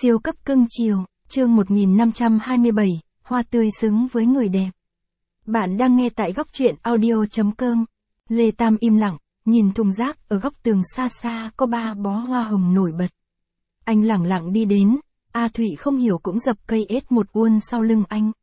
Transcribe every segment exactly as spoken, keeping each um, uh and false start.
Siêu cấp cưng chiều, chương một nghìn năm trăm hai mươi bảy, hoa tươi xứng với người đẹp. Bạn đang nghe tại góc truyện audio chấm com. Lê Tam im lặng, nhìn thùng rác ở góc tường xa xa có ba bó hoa hồng nổi bật. Anh lẳng lặng đi đến, A Thụy không hiểu cũng dập cây ết một uôn sau lưng anh.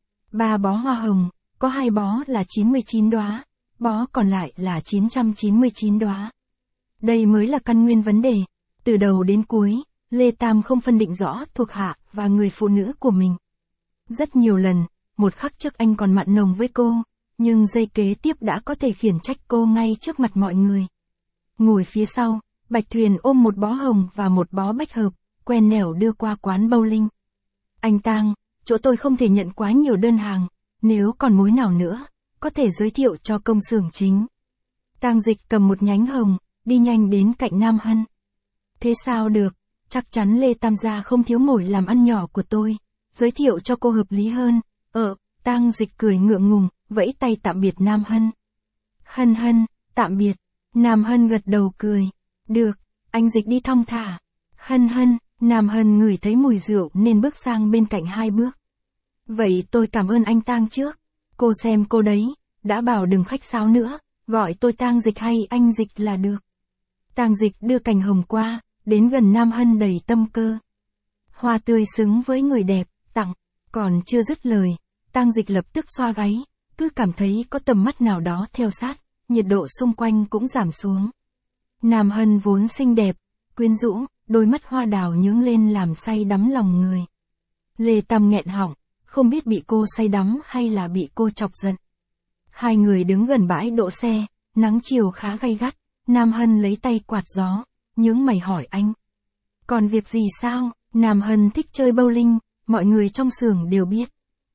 Ba bó hoa hồng, có hai bó là chín mươi chín đóa, bó còn lại là chín trăm chín mươi chín đóa. Đây mới là căn nguyên vấn đề. Từ đầu đến cuối, Lê Tam không phân định rõ thuộc hạ và người phụ nữ của mình. Rất nhiều lần, một khắc trước anh còn mặn nồng với cô, nhưng giây kế tiếp đã có thể khiển trách cô ngay trước mặt mọi người. Ngồi phía sau, Bạch Thuyền ôm một bó hồng và một bó bách hợp, quen nẻo đưa qua quán bowling. Anh Tang, chỗ tôi không thể nhận quá nhiều đơn hàng, nếu còn mối nào nữa, có thể giới thiệu cho công xưởng chính. Tang Dịch cầm một nhánh hồng, đi nhanh đến cạnh Nam Hân. Thế sao được, chắc chắn Lê Tam gia không thiếu mồi làm ăn nhỏ của tôi, giới thiệu cho cô hợp lý hơn. Ờ, Tang Dịch cười ngượng ngùng, vẫy tay tạm biệt Nam Hân. Hân Hân, tạm biệt. Nam Hân gật đầu cười. Được, anh Dịch đi thong thả. Hân Hân, Nam Hân ngửi thấy mùi rượu nên bước sang bên cạnh hai bước. Vậy tôi cảm ơn anh Tang trước. Cô xem cô đấy, đã bảo đừng khách sáo nữa, gọi tôi Tang Dịch hay anh Dịch là được. Tang Dịch đưa cành hồng qua, đến gần Nam Hân đầy tâm cơ. Hoa tươi xứng với người đẹp, tặng, còn chưa dứt lời, Tang Dịch lập tức xoa gáy, cứ cảm thấy có tầm mắt nào đó theo sát, nhiệt độ xung quanh cũng giảm xuống. Nam Hân vốn xinh đẹp, quyến rũ, đôi mắt hoa đào nhướng lên làm say đắm lòng người. Lê Tam nghẹn họng, không biết bị cô say đắm hay là bị cô chọc giận. Hai người đứng gần bãi đỗ xe, nắng chiều khá gay gắt, Nam Hân lấy tay quạt gió, nhướng mày hỏi anh. Còn việc gì sao? Nam Hân thích chơi bowling, mọi người trong xưởng đều biết.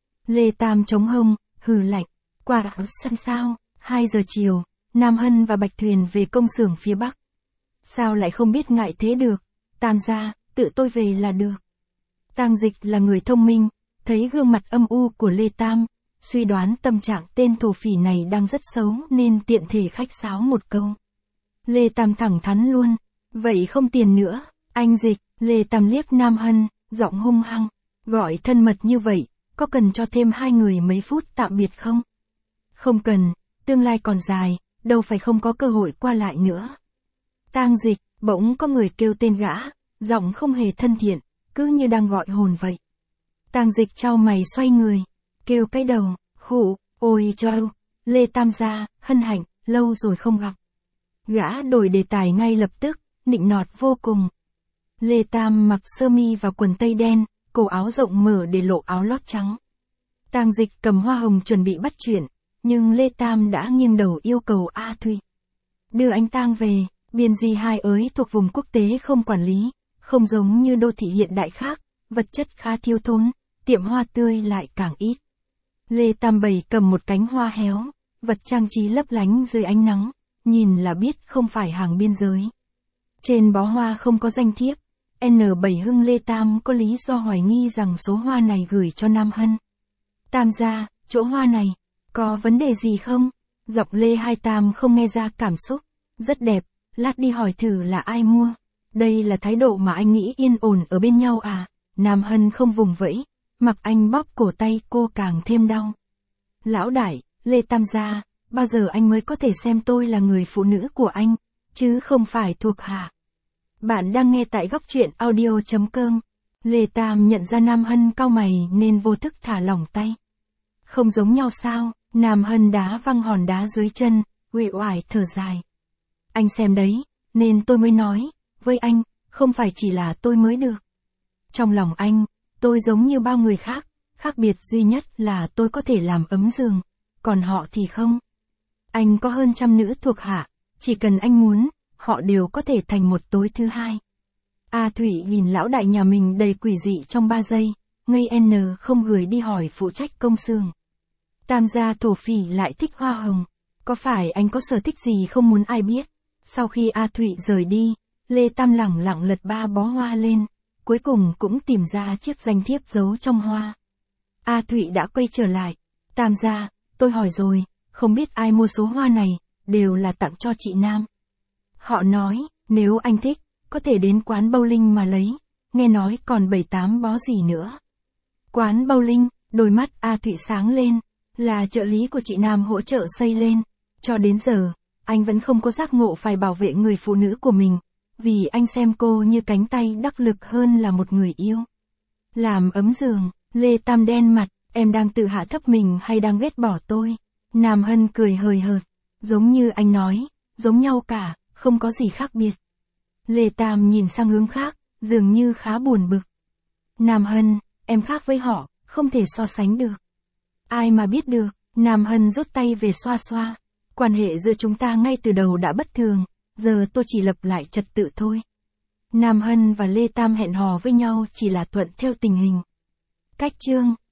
Lê Tam chống hông, hừ lạnh, qua xem sao? Hai giờ chiều, Nam Hân và Bạch Thuyền về công xưởng phía Bắc. Sao lại không biết ngại thế được? Tam gia, tự tôi về là được. Tang Dịch là người thông minh, thấy gương mặt âm u của Lê Tam, suy đoán tâm trạng tên thổ phỉ này đang rất xấu nên tiện thể khách sáo một câu. Lê Tam thẳng thắn luôn, vậy không tiền nữa, anh Dịch. Lê Tam liếc Nam Hân, giọng hung hăng, gọi thân mật như vậy, có cần cho thêm hai người mấy phút tạm biệt không? Không cần, tương lai còn dài, đâu phải không có cơ hội qua lại nữa. Tang Dịch, bỗng có người kêu tên gã, giọng không hề thân thiện, cứ như đang gọi hồn vậy. Tang Dịch chau mày xoay người, kêu cái đầu, khụ, ôi trời, Lê Tam gia, hân hạnh, lâu rồi không gặp. Gã đổi đề tài ngay lập tức, nịnh nọt vô cùng. Lê Tam mặc sơ mi và quần tây đen, cổ áo rộng mở để lộ áo lót trắng. Tang Dịch cầm hoa hồng chuẩn bị bắt chuyện, nhưng Lê Tam đã nghiêng đầu yêu cầu A Thụy. Đưa anh Tang về, biên di hai ới thuộc vùng quốc tế không quản lý, không giống như đô thị hiện đại khác, vật chất khá thiếu thốn, tiệm hoa tươi lại càng ít. Lê Tam bày cầm một cánh hoa héo, vật trang trí lấp lánh dưới ánh nắng, nhìn là biết không phải hàng biên giới. Trên bó hoa không có danh thiếp, N bảy Hưng. Lê Tam có lý do hoài nghi rằng số hoa này gửi cho Nam Hân. Tam gia, chỗ hoa này, có vấn đề gì không? Giọng Lê Hai Tam không nghe ra cảm xúc, rất đẹp, lát đi hỏi thử là ai mua. Đây là thái độ mà anh nghĩ yên ổn ở bên nhau à? Nam Hân không vùng vẫy, mặc anh bóp cổ tay cô càng thêm đau. Lão đại, Lê Tam gia, bao giờ anh mới có thể xem tôi là người phụ nữ của anh, chứ không phải thuộc hạ. Bạn đang nghe tại góc truyện audio chấm com. Lê Tam nhận ra Nam Hân cau mày nên vô thức thả lỏng tay. Không giống nhau sao? Nam Hân đá văng hòn đá dưới chân, uể oải thở dài. Anh xem đấy, nên tôi mới nói, với anh, không phải chỉ là tôi mới được. Trong lòng anh, tôi giống như bao người khác, khác biệt duy nhất là tôi có thể làm ấm giường, còn họ thì không. Anh có hơn trăm nữ thuộc hạ, chỉ cần anh muốn, họ đều có thể thành một tối thứ hai. A Thụy nhìn lão đại nhà mình đầy quỷ dị trong ba giây, ngây n không gửi đi hỏi phụ trách công xưởng. Tam gia thổ phỉ lại thích hoa hồng, có phải anh có sở thích gì không muốn ai biết? Sau khi A Thụy rời đi, Lê Tam lẳng lặng lật ba bó hoa lên, cuối cùng cũng tìm ra chiếc danh thiếp giấu trong hoa. A Thụy đã quay trở lại. Tam gia, tôi hỏi rồi, không biết ai mua số hoa này, đều là tặng cho chị Nam. Họ nói, nếu anh thích, có thể đến quán bowling mà lấy, nghe nói còn bảy tám bó gì nữa. Quán bowling, đôi mắt A Thụy sáng lên, là trợ lý của chị Nam hỗ trợ xây lên. Cho đến giờ, anh vẫn không có giác ngộ phải bảo vệ người phụ nữ của mình, vì anh xem cô như cánh tay đắc lực hơn là một người yêu. Làm ấm giường, Lê Tam đen mặt, em đang tự hạ thấp mình hay đang ghét bỏ tôi? Nam Hân cười hời hợt, giống như anh nói, giống nhau cả, không có gì khác biệt. Lê Tam nhìn sang hướng khác, dường như khá buồn bực. Nam Hân, em khác với họ, không thể so sánh được. Ai mà biết được, Nam Hân rút tay về xoa xoa. Quan hệ giữa chúng ta ngay từ đầu đã bất thường, giờ tôi chỉ lập lại trật tự thôi. Nam Hân và Lê Tam hẹn hò với nhau chỉ là thuận theo tình hình. Cách chương